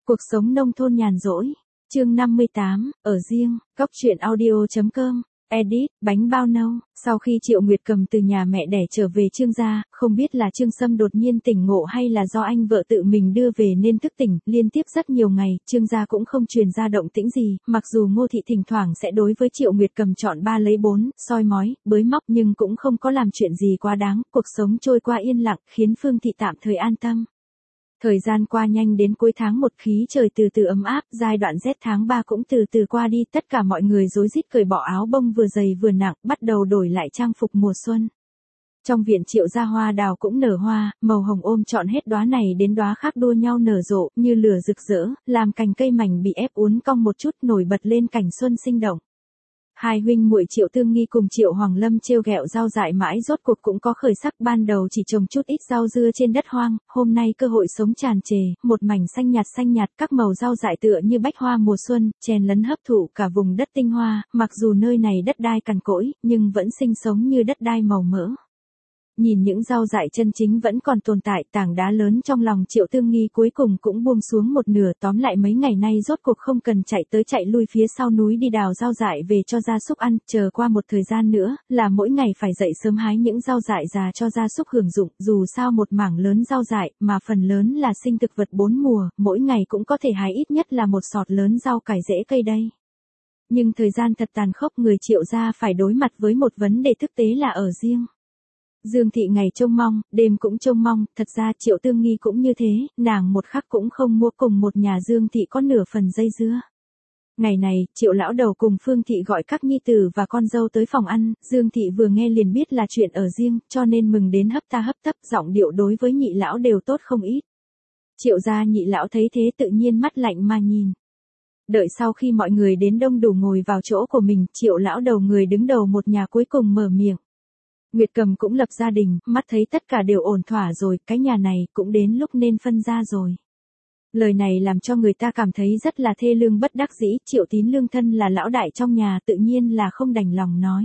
Cuộc sống nông thôn nhàn rỗi. Chương 58, ở riêng, góc truyện audio.com. Edit, bánh bao nâu. Sau khi Triệu Nguyệt Cầm từ nhà mẹ đẻ trở về Trương gia, không biết là Trương Sâm đột nhiên tỉnh ngộ hay là do anh vợ tự mình đưa về nên thức tỉnh, liên tiếp rất nhiều ngày, Trương gia cũng không truyền ra động tĩnh gì, mặc dù Ngô thị thỉnh thoảng sẽ đối với Triệu Nguyệt Cầm chọn 3 lấy 4, soi mói, bới móc nhưng cũng không có làm chuyện gì quá đáng, cuộc sống trôi qua yên lặng, khiến Phương thị tạm thời an tâm. Thời gian qua nhanh đến cuối tháng 1 khí trời từ từ ấm áp, giai đoạn rét tháng 3 cũng từ từ qua đi, tất cả mọi người rối rít cởi bỏ áo bông vừa dày vừa nặng, bắt đầu đổi lại trang phục mùa xuân. Trong viện Triệu gia hoa đào cũng nở hoa, màu hồng ôm trọn hết đóa này đến đóa khác đua nhau nở rộ, như lửa rực rỡ, làm cành cây mảnh bị ép uốn cong một chút nổi bật lên cảnh xuân sinh động. Hai huynh muội Triệu Tương Nghi cùng Triệu Hoàng Lâm trêu ghẹo rau dại mãi rốt cuộc cũng có khởi sắc, ban đầu chỉ trồng chút ít rau dưa trên đất hoang, hôm nay cơ hội sống tràn trề, một mảnh xanh nhạt, các màu rau dại tựa như bách hoa mùa xuân, chèn lấn hấp thụ cả vùng đất tinh hoa, mặc dù nơi này đất đai cằn cỗi, nhưng vẫn sinh sống như đất đai màu mỡ. Nhìn những rau dại chân chính vẫn còn tồn tại, tảng đá lớn trong lòng Triệu Tương Nghi cuối cùng cũng buông xuống một nửa, tóm lại mấy ngày nay rốt cuộc không cần chạy tới chạy lui phía sau núi đi đào rau dại về cho gia súc ăn, chờ qua một thời gian nữa, là mỗi ngày phải dậy sớm hái những rau dại già cho gia súc hưởng dụng, dù sao một mảng lớn rau dại, mà phần lớn là sinh thực vật 4 mùa, mỗi ngày cũng có thể hái ít nhất là một sọt lớn rau cải rễ cây đây. Nhưng thời gian thật tàn khốc, người Triệu gia phải đối mặt với một vấn đề thực tế là ở riêng. Dương thị ngày trông mong, đêm cũng trông mong, thật ra Triệu Tương Nghi cũng như thế, nàng một khắc cũng không mua cùng một nhà Dương thị có nửa phần dây dưa. Ngày này, Triệu lão đầu cùng Phương thị gọi các nhi tử và con dâu tới phòng ăn, Dương thị vừa nghe liền biết là chuyện ở riêng, cho nên mừng đến hấp ta hấp tấp, giọng điệu đối với nhị lão đều tốt không ít. Triệu gia nhị lão thấy thế tự nhiên mắt lạnh mà nhìn. Đợi sau khi mọi người đến đông đủ ngồi vào chỗ của mình, Triệu lão đầu người đứng đầu một nhà cuối cùng mở miệng. Nguyệt Cầm cũng lập gia đình, mắt thấy tất cả đều ổn thỏa rồi, cái nhà này cũng đến lúc nên phân ra rồi. Lời này làm cho người ta cảm thấy rất là thê lương bất đắc dĩ, Triệu Tín Lương thân là lão đại trong nhà tự nhiên là không đành lòng nói.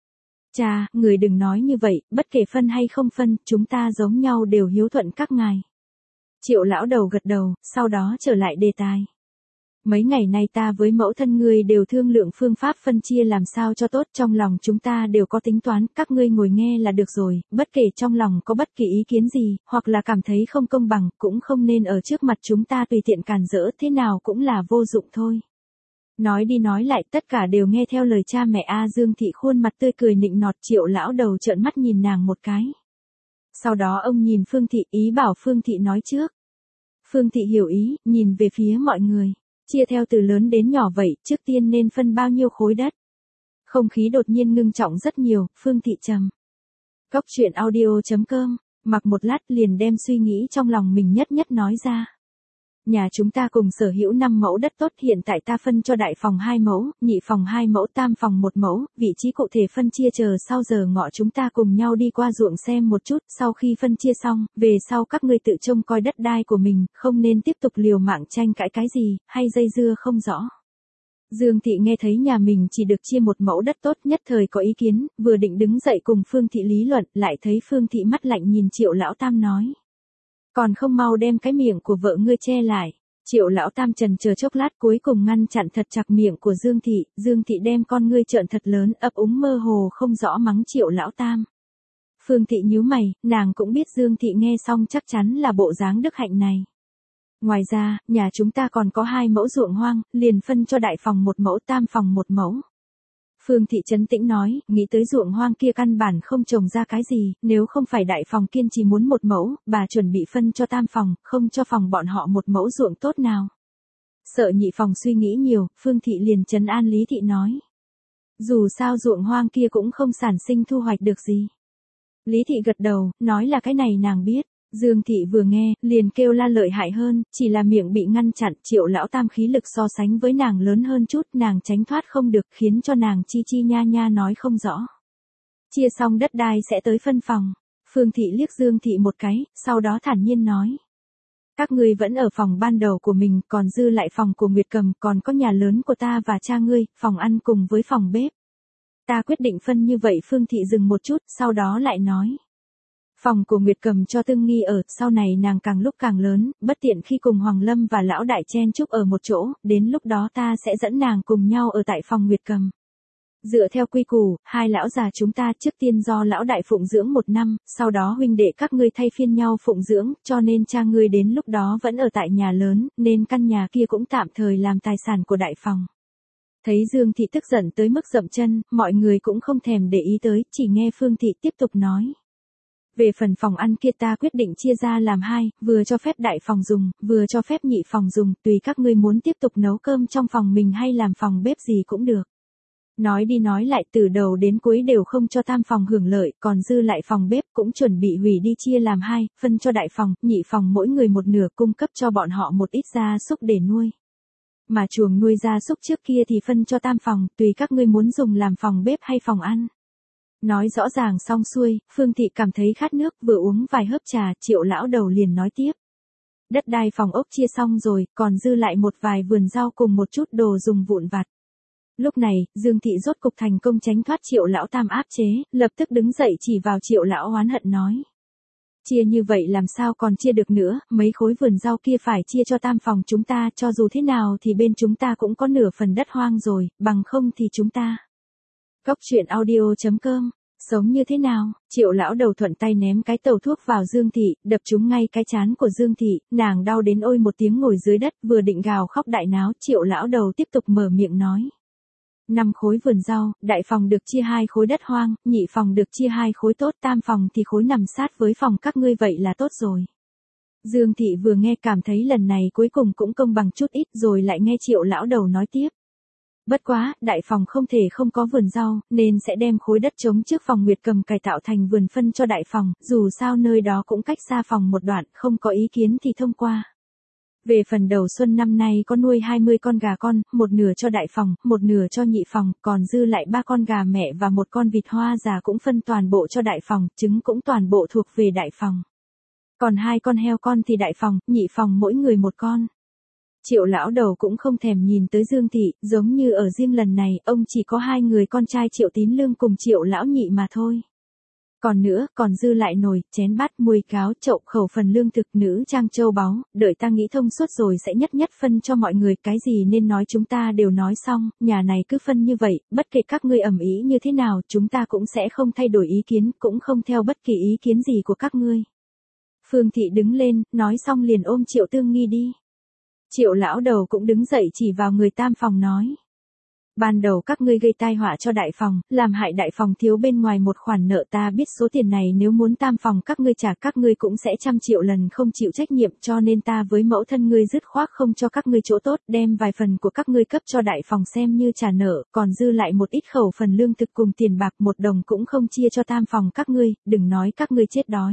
Cha, người đừng nói như vậy, bất kể phân hay không phân, chúng ta giống nhau đều hiếu thuận các ngài. Triệu lão đầu gật đầu, sau đó trở lại đề tài. Mấy ngày nay ta với mẫu thân ngươi đều thương lượng phương pháp phân chia làm sao cho tốt, trong lòng chúng ta đều có tính toán, các ngươi ngồi nghe là được rồi, bất kể trong lòng có bất kỳ ý kiến gì, hoặc là cảm thấy không công bằng, cũng không nên ở trước mặt chúng ta tùy tiện cản rỡ, thế nào cũng là vô dụng thôi. Nói đi nói lại tất cả đều nghe theo lời cha mẹ Dương thị khuôn mặt tươi cười nịnh nọt, Triệu lão đầu trợn mắt nhìn nàng một cái. Sau đó ông nhìn Phương thị, ý bảo Phương thị nói trước. Phương thị hiểu ý, nhìn về phía mọi người. Chia theo từ lớn đến nhỏ vậy, trước tiên nên phân bao nhiêu khối đất. Không khí đột nhiên ngưng trọng rất nhiều, Phương thị trầm. Góc truyện audio.com, mặc một lát liền đem suy nghĩ trong lòng mình nhất nói ra. Nhà chúng ta cùng sở hữu 5 mẫu đất tốt, hiện tại ta phân cho đại phòng 2 mẫu, nhị phòng 2 mẫu, tam phòng 1 mẫu, vị trí cụ thể phân chia chờ sau giờ ngọ chúng ta cùng nhau đi qua ruộng xem một chút, sau khi phân chia xong, về sau các ngươi tự trông coi đất đai của mình, không nên tiếp tục liều mạng tranh cãi cái gì, hay dây dưa không rõ. Dương thị nghe thấy nhà mình chỉ được chia 1 mẫu đất tốt, nhất thời có ý kiến, vừa định đứng dậy cùng Phương thị lý luận, lại thấy Phương thị mắt lạnh nhìn Triệu lão tam nói. Còn không mau đem cái miệng của vợ ngươi che lại. Triệu lão tam trần chờ chốc lát cuối cùng ngăn chặn thật chặt miệng của Dương thị đem con ngươi trợn thật lớn, ấp úng mơ hồ không rõ mắng Triệu lão tam. Phương thị nhíu mày, nàng cũng biết Dương thị nghe xong chắc chắn là bộ dáng đức hạnh này. Ngoài ra, nhà chúng ta còn có 2 mẫu ruộng hoang, liền phân cho đại phòng 1 mẫu, tam phòng 1 mẫu. Phương thị trấn tĩnh nói, nghĩ tới ruộng hoang kia căn bản không trồng ra cái gì, nếu không phải đại phòng kiên trì muốn 1 mẫu, bà chuẩn bị phân cho tam phòng, không cho phòng bọn họ 1 mẫu ruộng tốt nào. Sợ nhị phòng suy nghĩ nhiều, Phương thị liền trấn an Lý thị nói. Dù sao ruộng hoang kia cũng không sản sinh thu hoạch được gì. Lý thị gật đầu, nói là cái này nàng biết. Dương thị vừa nghe, liền kêu la lợi hại hơn, chỉ là miệng bị ngăn chặn, Triệu lão tam khí lực so sánh với nàng lớn hơn chút, nàng tránh thoát không được, khiến cho nàng chi nha nói không rõ. Chia xong đất đai sẽ tới phân phòng. Phương thị liếc Dương thị một cái, sau đó thản nhiên nói. Các ngươi vẫn ở phòng ban đầu của mình, còn dư lại phòng của Nguyệt Cầm, còn có nhà lớn của ta và cha ngươi, phòng ăn cùng với phòng bếp. Ta quyết định phân như vậy. Phương thị dừng một chút, sau đó lại nói. Phòng của Nguyệt Cầm cho Tương Nghi ở, sau này nàng càng lúc càng lớn, bất tiện khi cùng Hoàng Lâm và lão đại chen chúc ở một chỗ, đến lúc đó ta sẽ dẫn nàng cùng nhau ở tại phòng Nguyệt Cầm. Dựa theo quy củ, hai lão già chúng ta trước tiên do lão đại phụng dưỡng 1 năm, sau đó huynh đệ các ngươi thay phiên nhau phụng dưỡng, cho nên cha ngươi đến lúc đó vẫn ở tại nhà lớn, nên căn nhà kia cũng tạm thời làm tài sản của đại phòng. Thấy Dương Thị tức giận tới mức dậm chân, mọi người cũng không thèm để ý tới, chỉ nghe Phương Thị tiếp tục nói. Về phần phòng ăn kia ta quyết định chia ra làm 2, vừa cho phép đại phòng dùng, vừa cho phép nhị phòng dùng, tùy các ngươi muốn tiếp tục nấu cơm trong phòng mình hay làm phòng bếp gì cũng được. Nói đi nói lại từ đầu đến cuối đều không cho tam phòng hưởng lợi, còn dư lại phòng bếp cũng chuẩn bị hủy đi chia làm 2, phân cho đại phòng, nhị phòng mỗi người một nửa cung cấp cho bọn họ một ít gia súc để nuôi. Mà chuồng nuôi gia súc trước kia thì phân cho tam phòng, tùy các ngươi muốn dùng làm phòng bếp hay phòng ăn. Nói rõ ràng xong xuôi, Phương Thị cảm thấy khát nước vừa uống vài hớp trà, Triệu lão đầu liền nói tiếp. Đất đai phòng ốc chia xong rồi, còn dư lại một vài vườn rau cùng một chút đồ dùng vụn vặt. Lúc này, Dương Thị rốt cục thành công tránh thoát Triệu lão tam áp chế, lập tức đứng dậy chỉ vào Triệu lão oán hận nói. Chia như vậy làm sao còn chia được nữa, mấy khối vườn rau kia phải chia cho tam phòng chúng ta, cho dù thế nào thì bên chúng ta cũng có nửa phần đất hoang rồi, bằng không thì chúng ta. Góc truyện audio.com, sống như thế nào, Triệu lão đầu thuận tay ném cái tàu thuốc vào Dương Thị, đập trúng ngay cái trán của Dương Thị, nàng đau đến ôi một tiếng ngồi dưới đất, vừa định gào khóc đại náo, Triệu lão đầu tiếp tục mở miệng nói. 5 khối vườn rau, đại phòng được chia 2 khối đất hoang, nhị phòng được chia 2 khối tốt, tam phòng thì khối nằm sát với phòng các ngươi vậy là tốt rồi. Dương Thị vừa nghe cảm thấy lần này cuối cùng cũng công bằng chút ít rồi lại nghe Triệu lão đầu nói tiếp. Bất quá, đại phòng không thể không có vườn rau, nên sẽ đem khối đất trống trước phòng Nguyệt Cầm cải tạo thành vườn phân cho đại phòng, dù sao nơi đó cũng cách xa phòng một đoạn, không có ý kiến thì thông qua. Về phần đầu xuân năm nay có nuôi 20 con gà con, một nửa cho đại phòng, một nửa cho nhị phòng, còn dư lại 3 con gà mẹ và 1 con vịt hoa già cũng phân toàn bộ cho đại phòng, trứng cũng toàn bộ thuộc về đại phòng. Còn 2 con heo con thì đại phòng, nhị phòng mỗi người 1 con. Triệu lão đầu cũng không thèm nhìn tới Dương Thị, giống như ở riêng lần này, ông chỉ có 2 người con trai Triệu Tín Lương cùng Triệu lão nhị mà thôi. Còn nữa, còn dư lại nồi, chén bát, muôi cáo, chậu, khẩu phần lương thực, nữ trang châu báu, đợi ta nghĩ thông suốt rồi sẽ nhất nhất phân cho mọi người, cái gì nên nói chúng ta đều nói xong, nhà này cứ phân như vậy, bất kể các ngươi ầm ĩ như thế nào, chúng ta cũng sẽ không thay đổi ý kiến, cũng không theo bất kỳ ý kiến gì của các ngươi. Phương Thị đứng lên, nói xong liền ôm Triệu Tương Nghi đi. Triệu lão đầu cũng đứng dậy chỉ vào người tam phòng nói. Ban đầu các ngươi gây tai họa cho đại phòng, làm hại đại phòng thiếu bên ngoài một khoản nợ, ta biết số tiền này nếu muốn tam phòng các ngươi trả các ngươi cũng sẽ 100 triệu lần không chịu trách nhiệm, cho nên ta với mẫu thân ngươi dứt khoát không cho các ngươi chỗ tốt, đem vài phần của các ngươi cấp cho đại phòng xem như trả nợ, còn dư lại một ít khẩu phần lương thực cùng tiền bạc 1 đồng cũng không chia cho tam phòng các ngươi, đừng nói các ngươi chết đói.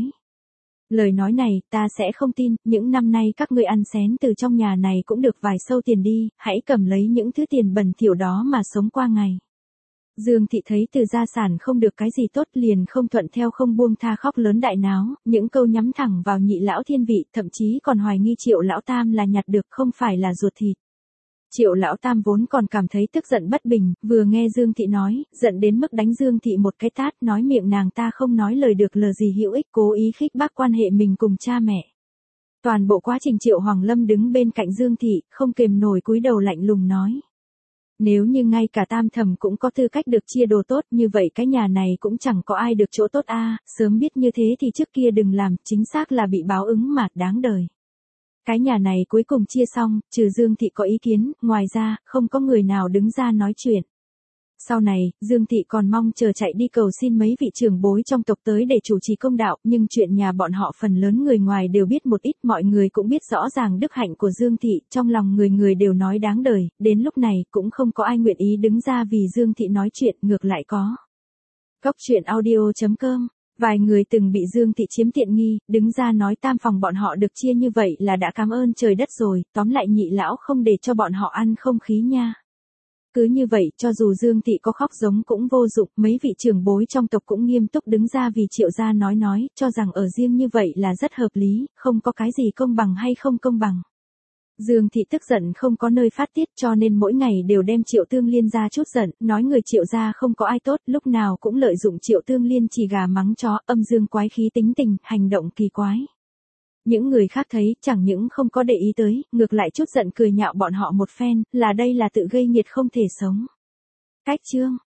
Lời nói này, ta sẽ không tin, những năm nay các ngươi ăn xén từ trong nhà này cũng được vài sâu tiền đi, hãy cầm lấy những thứ tiền bẩn thỉu đó mà sống qua ngày. Dương Thị thấy từ gia sản không được cái gì tốt liền không thuận theo không buông tha khóc lớn đại náo, những câu nhắm thẳng vào nhị lão thiên vị, thậm chí còn hoài nghi Triệu lão tam là nhặt được không phải là ruột thịt. Triệu lão tam vốn còn cảm thấy tức giận bất bình, vừa nghe Dương Thị nói, giận đến mức đánh Dương Thị một cái tát, nói miệng nàng ta không nói lời được lời gì hữu ích, cố ý khích bác quan hệ mình cùng cha mẹ. Toàn bộ quá trình Triệu Hoàng Lâm đứng bên cạnh Dương Thị, không kềm nổi cúi đầu lạnh lùng nói. Nếu như ngay cả tam thẩm cũng có tư cách được chia đồ tốt, như vậy cái nhà này cũng chẳng có ai được chỗ tốt a, sớm biết như thế thì trước kia đừng làm, chính xác là bị báo ứng mà đáng đời. Cái nhà này cuối cùng chia xong, trừ Dương Thị có ý kiến, ngoài ra, không có người nào đứng ra nói chuyện. Sau này, Dương Thị còn mong chờ chạy đi cầu xin mấy vị trưởng bối trong tộc tới để chủ trì công đạo, nhưng chuyện nhà bọn họ phần lớn người ngoài đều biết một ít, mọi người cũng biết rõ ràng đức hạnh của Dương Thị, trong lòng người người đều nói đáng đời, đến lúc này cũng không có ai nguyện ý đứng ra vì Dương Thị nói chuyện, ngược lại có. Góc truyện audio.com. Vài người từng bị Dương Thị chiếm tiện nghi, đứng ra nói tam phòng bọn họ được chia như vậy là đã cảm ơn trời đất rồi, tóm lại nhị lão không để cho bọn họ ăn không khí nha. Cứ như vậy, cho dù Dương Thị có khóc giống cũng vô dụng, mấy vị trưởng bối trong tộc cũng nghiêm túc đứng ra vì Triệu gia nói, cho rằng ở riêng như vậy là rất hợp lý, không có cái gì công bằng hay không công bằng. Dương Thị tức giận không có nơi phát tiết cho nên mỗi ngày đều đem Triệu Tương Liên ra chút giận, nói người Triệu gia không có ai tốt, lúc nào cũng lợi dụng Triệu Tương Liên chỉ gà mắng chó, âm dương quái khí tính tình, hành động kỳ quái. Những người khác thấy, chẳng những không có để ý tới, ngược lại chút giận cười nhạo bọn họ một phen, là đây là tự gây nghiệt không thể sống. Cách chương